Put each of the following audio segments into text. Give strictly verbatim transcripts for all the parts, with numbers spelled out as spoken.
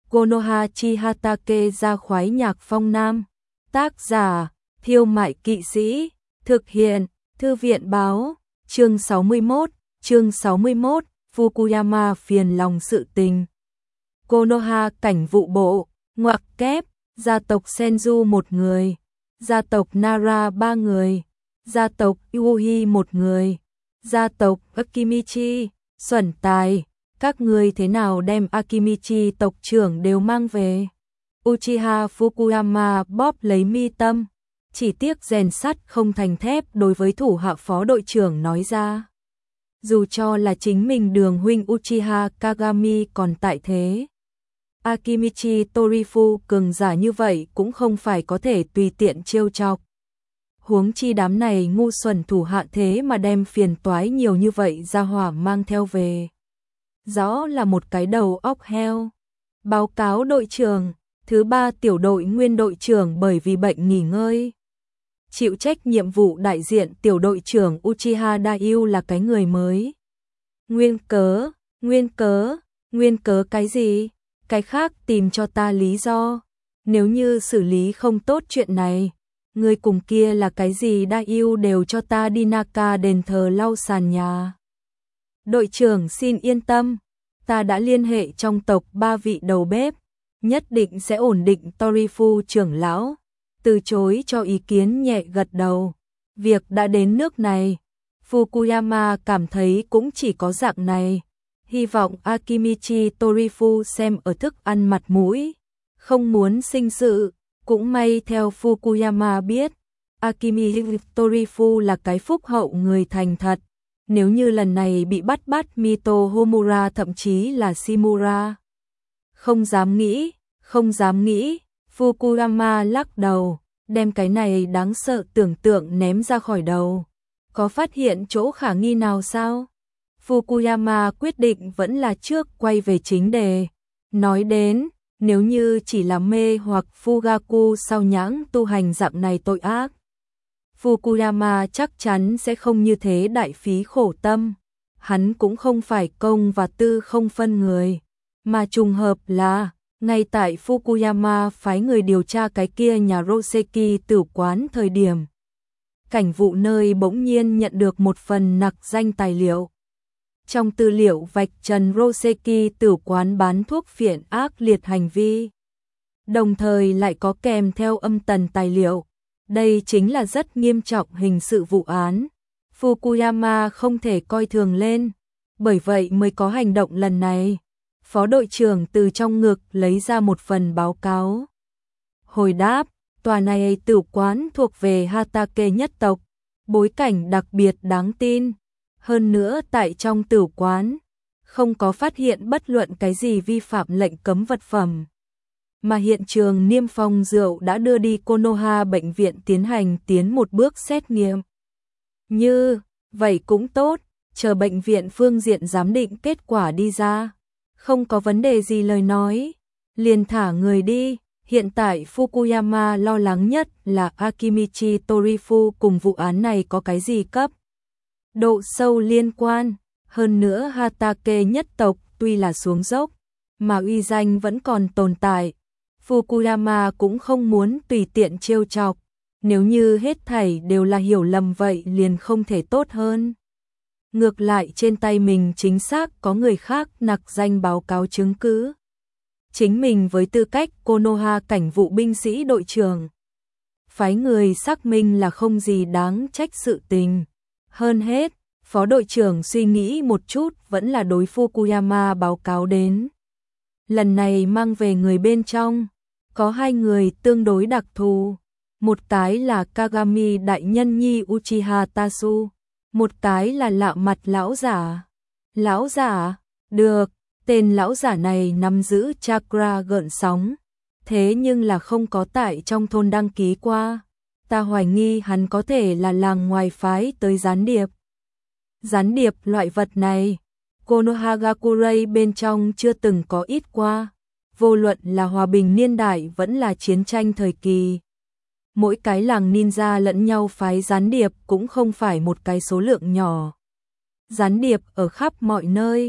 Konoha chi Hatake ra khoái nhạc phong nam. Tác giả, Thiêu Mại Kỵ Sĩ. Thực hiện, Thư viện báo. Chương sáu mươi mốt, chương sáu mươi mốt, Fukuyama phiền lòng sự tình. Konoha cảnh vụ bộ, ngoặc kép, gia tộc Senju một người, gia tộc Nara ba người, gia tộc Yuhi một người, gia tộc Akimichi, xuẩn tài, các người thế nào đem Akimichi tộc trưởng đều mang về. Uchiha Fukuyama bóp lấy mi tâm, chỉ tiếc rèn sắt không thành thép đối với thủ hạ phó đội trưởng nói ra. Dù cho là chính mình Đường huynh Uchiha Kagami còn tại thế, Akimichi Torifu cường giả như vậy cũng không phải có thể tùy tiện trêu chọc. Huống chi đám này ngu xuẩn thủ hạ thế mà đem phiền toái nhiều như vậy ra hỏa mang theo về. Rõ là một cái đầu óc heo. Báo cáo đội trưởng, thứ ba tiểu đội nguyên đội trưởng bởi vì bệnh nghỉ ngơi. Chịu trách nhiệm vụ đại diện tiểu đội trưởng Uchiha Daiju là cái người mới. Nguyên cớ, nguyên cớ, nguyên cớ cái gì? Cái khác tìm cho ta lý do. Nếu như xử lý không tốt chuyện này, người cùng kia là cái gì Daiju đều cho ta đi Naka đền thờ lau sàn nhà. Đội trưởng xin yên tâm, ta đã liên hệ trong tộc ba vị đầu bếp, nhất định sẽ ổn định. Torifu trưởng lão từ chối cho ý kiến nhẹ gật đầu. Việc đã đến nước này, Fukuyama cảm thấy cũng chỉ có dạng này. Hy vọng Akimichi Torifu xem ở thức ăn mặt mũi, không muốn sinh sự. Cũng may theo Fukuyama biết, Akimichi Torifu là cái phúc hậu người thành thật. Nếu như lần này bị bắt bắt Mito Homura thậm chí là Shimura. Không dám nghĩ, không dám nghĩ. Fukuyama lắc đầu, đem cái này đáng sợ tưởng tượng ném ra khỏi đầu. Có phát hiện chỗ khả nghi nào sao? Fukuyama quyết định vẫn là trước quay về chính đề. Nói đến, nếu như chỉ là mê hoặc Fugaku sao nhãng tu hành dạng này tội ác, Fukuyama chắc chắn sẽ không như thế đại phí khổ tâm. Hắn cũng không phải công và tư không phân người, mà trùng hợp là ngay tại Fukuyama phái người điều tra cái kia nhà Roseki tử quán thời điểm, cảnh vụ nơi bỗng nhiên nhận được một phần nặc danh tài liệu. Trong tư liệu vạch trần Roseki tử quán bán thuốc phiện ác liệt hành vi, đồng thời lại có kèm theo âm tần tài liệu. Đây chính là rất nghiêm trọng hình sự vụ án. Fukuyama không thể coi thường lên, bởi vậy mới có hành động lần này. Phó đội trưởng từ trong ngực lấy ra một phần báo cáo. Hồi đáp, tòa này tử quán thuộc về Hatake nhất tộc, bối cảnh đặc biệt đáng tin. Hơn nữa tại trong tử quán, không có phát hiện bất luận cái gì vi phạm lệnh cấm vật phẩm. Mà hiện trường niêm phong rượu đã đưa đi Konoha bệnh viện tiến hành tiến một bước xét nghiệm. Như, vậy cũng tốt, chờ bệnh viện phương diện giám định kết quả đi ra. Không có vấn đề gì lời nói, liền thả người đi. Hiện tại Fukuyama lo lắng nhất là Akimichi Torifu cùng vụ án này có cái gì cấp độ sâu liên quan. Hơn nữa Hatake nhất tộc tuy là xuống dốc, mà uy danh vẫn còn tồn tại. Fukuyama cũng không muốn tùy tiện trêu chọc. Nếu như hết thảy đều là hiểu lầm vậy liền không thể tốt hơn. Ngược lại trên tay mình chính xác có người khác nặc danh báo cáo chứng cứ. Chính mình với tư cách Konoha cảnh vụ binh sĩ đội trưởng, phái người xác minh là không gì đáng trách sự tình. Hơn hết, phó đội trưởng suy nghĩ một chút vẫn là đối Fukuyama báo cáo đến. Lần này mang về người bên trong, có hai người tương đối đặc thù. Một cái là Kagami đại nhân nhi Uchiha Tasu, một cái là lạ mặt lão giả. Lão giả, được, tên lão giả này nắm giữ chakra gợn sóng, thế nhưng là không có tại trong thôn đăng ký qua. Ta hoài nghi hắn có thể là làng ngoài phái tới gián điệp. Gián điệp loại vật này, Konohagakurai bên trong chưa từng có ít qua, vô luận là hòa bình niên đại vẫn là chiến tranh thời kỳ. Mỗi cái làng ninja lẫn nhau phái gián điệp cũng không phải một cái số lượng nhỏ. Gián điệp ở khắp mọi nơi,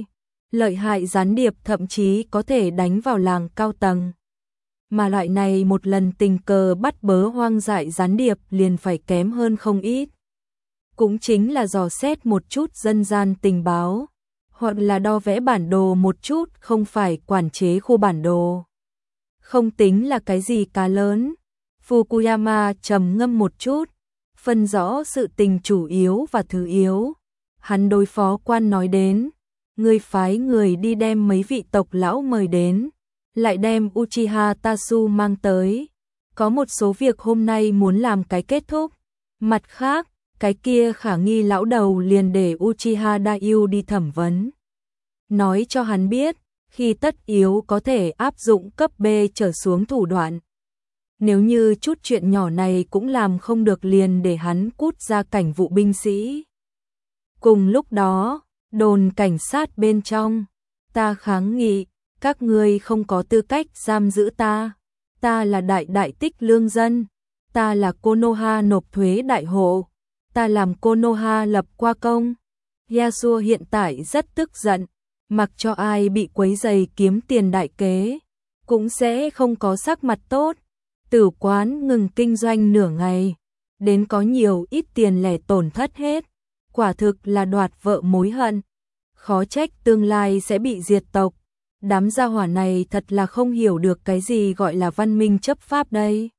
lợi hại gián điệp thậm chí có thể đánh vào làng cao tầng. Mà loại này một lần tình cờ bắt bớ hoang dại gián điệp liền phải kém hơn không ít. Cũng chính là dò xét một chút dân gian tình báo, hoặc là đo vẽ bản đồ một chút, không phải quản chế khu bản đồ. Không tính là cái gì cá lớn. Fukuyama trầm ngâm một chút, phân rõ sự tình chủ yếu và thứ yếu. Hắn đối phó quan nói đến, người phái người đi đem mấy vị tộc lão mời đến, lại đem Uchiha Tatsu mang tới. Có một số việc hôm nay muốn làm cái kết thúc. Mặt khác, cái kia khả nghi lão đầu liền để Uchiha Daiju đi thẩm vấn. Nói cho hắn biết, khi tất yếu có thể áp dụng cấp B trở xuống thủ đoạn. Nếu như chút chuyện nhỏ này cũng làm không được liền để hắn cút ra cảnh vụ binh sĩ. Cùng lúc đó, đồn cảnh sát bên trong, ta kháng nghị, các ngươi không có tư cách giam giữ ta. Ta là đại đại tích lương dân, ta là Konoha nộp thuế đại hộ, ta làm Konoha lập qua công. Yasuo hiện tại rất tức giận, mặc cho ai bị quấy rầy kiếm tiền đại kế, cũng sẽ không có sắc mặt tốt. Tử quán ngừng kinh doanh nửa ngày, đến có nhiều ít tiền lẻ tổn thất hết, quả thực là đoạt vợ mối hận. Khó trách tương lai sẽ bị diệt tộc. Đám gia hỏa này thật là không hiểu được cái gì gọi là văn minh chấp pháp đây.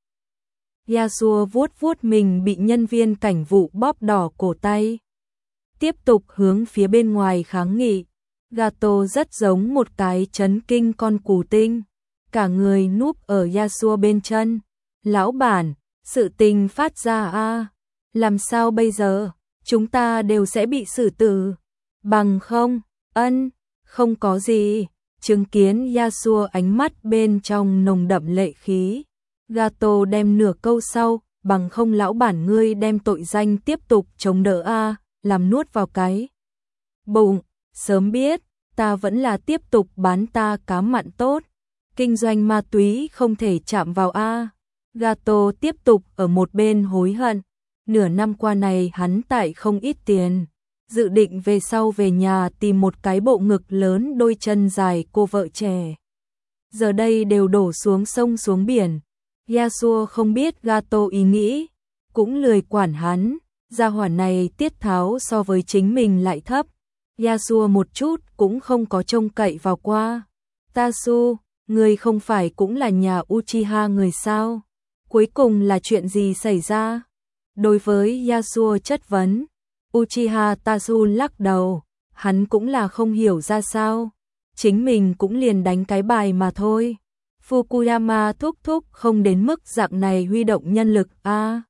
Yasuo vuốt vuốt mình bị nhân viên cảnh vụ bóp đỏ cổ tay. Tiếp tục hướng phía bên ngoài kháng nghị. Gato rất giống một cái chấn kinh con cù tinh. Cả người núp ở Yasuo bên chân. Lão bản, sự tình phát ra a, làm sao bây giờ? Chúng ta đều sẽ bị xử tử. Bằng không, ân, không có gì. Chứng kiến Yasuo ánh mắt bên trong nồng đậm lệ khí. Gato đem nửa câu sau, bằng không lão bản ngươi đem tội danh tiếp tục chống đỡ a, làm nuốt vào cái bụng. Sớm biết, ta vẫn là tiếp tục bán ta cá mặn tốt. Kinh doanh ma túy không thể chạm vào a. Gato tiếp tục ở một bên hối hận. Nửa năm qua này hắn tại không ít tiền. Dự định về sau về nhà tìm một cái bộ ngực lớn đôi chân dài cô vợ trẻ. Giờ đây đều đổ xuống sông xuống biển. Yasuo không biết Gato ý nghĩ, cũng lười quản hắn. Gia hỏa này tiết tháo so với chính mình lại thấp. Yasuo một chút cũng không có trông cậy vào qua. Tatsu, người không phải cũng là nhà Uchiha người sao? Cuối cùng là chuyện gì xảy ra? Đối với Yasuo chất vấn, Uchiha Tatsu lắc đầu, hắn cũng là không hiểu ra sao. Chính mình cũng liền đánh cái bài mà thôi. Fukuyama thúc thúc không đến mức dạng này huy động nhân lực a. À.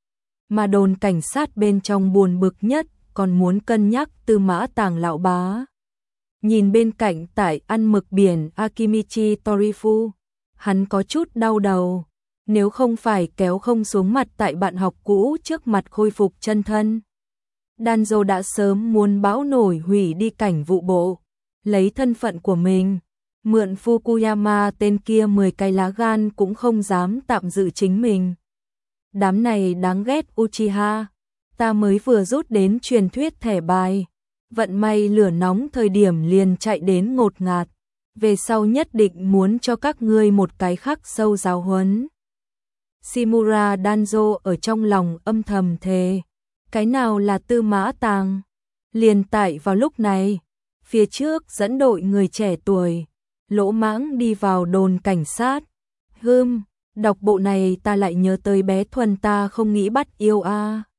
Mà đồn cảnh sát bên trong buồn bực nhất, còn muốn cân nhắc Tư Mã Tàng lão bá. Nhìn bên cạnh tại ăn mực biển Akimichi Torifu, hắn có chút đau đầu. Nếu không phải kéo không xuống mặt tại bạn học cũ trước mặt khôi phục chân thân, Danzo đã sớm muốn bão nổi hủy đi cảnh vụ bộ, lấy thân phận của mình, mượn Fukuyama tên kia mười cái lá gan cũng không dám tạm giữ chính mình. Đám này đáng ghét Uchiha, ta mới vừa rút đến truyền thuyết thẻ bài, vận may lửa nóng thời điểm liền chạy đến ngột ngạt, về sau nhất định muốn cho các ngươi một cái khắc sâu giáo huấn. Shimura Danzo ở trong lòng âm thầm thề, cái nào là Tư Mã Tàng? Liền tại vào lúc này, phía trước dẫn đội người trẻ tuổi, lỗ mãng đi vào đồn cảnh sát. Hừm, đọc bộ này ta lại nhớ tới bé Thuần ta không nghĩ bắt yêu a.